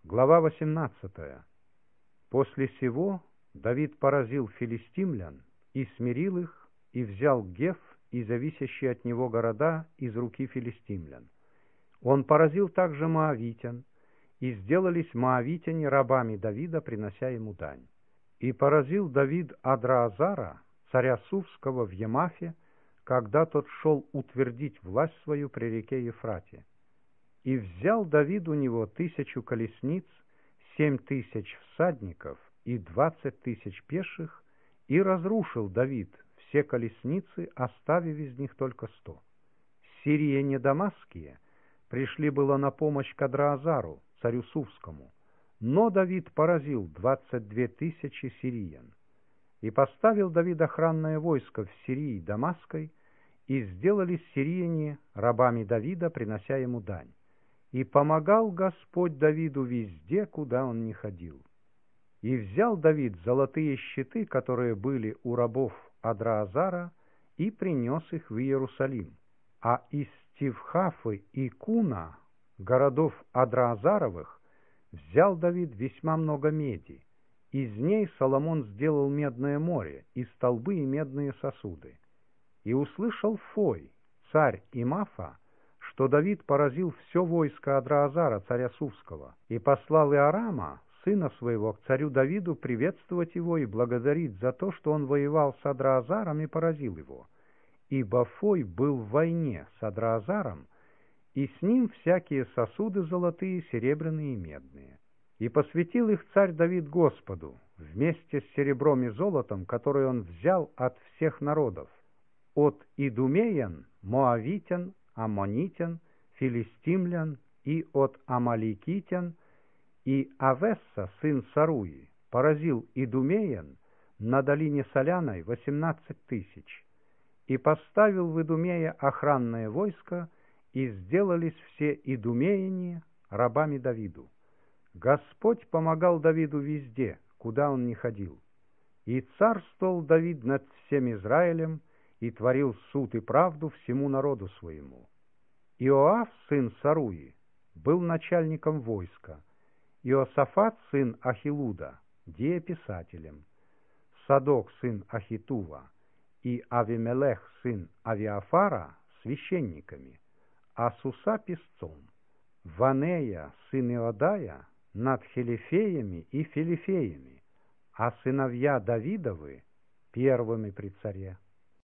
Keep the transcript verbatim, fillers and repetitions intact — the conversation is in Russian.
Глава восемнадцатая. После сего Давид поразил филистимлян и смирил их, и взял Геф и зависящие от него города из руки филистимлян. Он поразил также моавитян, и сделались моавитяне рабами Давида, принося ему дань. И поразил Давид Адраазара, царя Сувского, в Емафе, когда тот шел утвердить власть свою при реке Ефрате. И взял Давид у него тысячу колесниц, семь тысяч всадников и двадцать тысяч пеших, и разрушил Давид все колесницы, оставив из них только сто. Сирияне дамасские пришли было на помощь к Адраазару, царю Сувскому, но Давид поразил двадцать две тысячи сириян. И поставил Давид охранное войско в Сирии Дамасской, и сделались сирияне рабами Давида, принося ему дань. И помогал Господь Давиду везде, куда он ни ходил. И взял Давид золотые щиты, которые были у рабов Адраазара, и принес их в Иерусалим. А из Тивхафы и Куна, городов Адраазаровых, взял Давид весьма много меди. Из ней Соломон сделал медное море, и столбы, и медные сосуды. И услышал Фой, царь Имафа, что Давид поразил все войско Адраазара, царя Сувского, и послал Иорама, сына своего, к царю Давиду приветствовать его и благодарить за то, что он воевал с Адраазаром и поразил его. Ибо Фой был в войне с Адраазаром, и с ним всякие сосуды золотые, серебряные и медные. И посвятил их царь Давид Господу, вместе с серебром и золотом, которые он взял от всех народов, от идумеян, моавитян, аммонитян, филистимлян, и от амаликитян, и Авесса, сын Саруи, поразил идумеян на долине Соляной восемнадцать тысяч, и поставил в Идумее охранное войско, и сделались все идумеяне рабами Давиду. Господь помогал Давиду везде, куда он ни ходил. И царствовал Давид над всем Израилем, и творил суд и правду всему народу своему. Иоав, сын Саруи, был начальником войска, Иосафат, сын Ахилуда, дееписателем, Садок, сын Ахитува, и Авимелех, сын Авиафара, священниками, а Суса песцом, Ванея, сын Иодая, над хелифеями и филифеями, а сыновья Давидовы первыми при царе.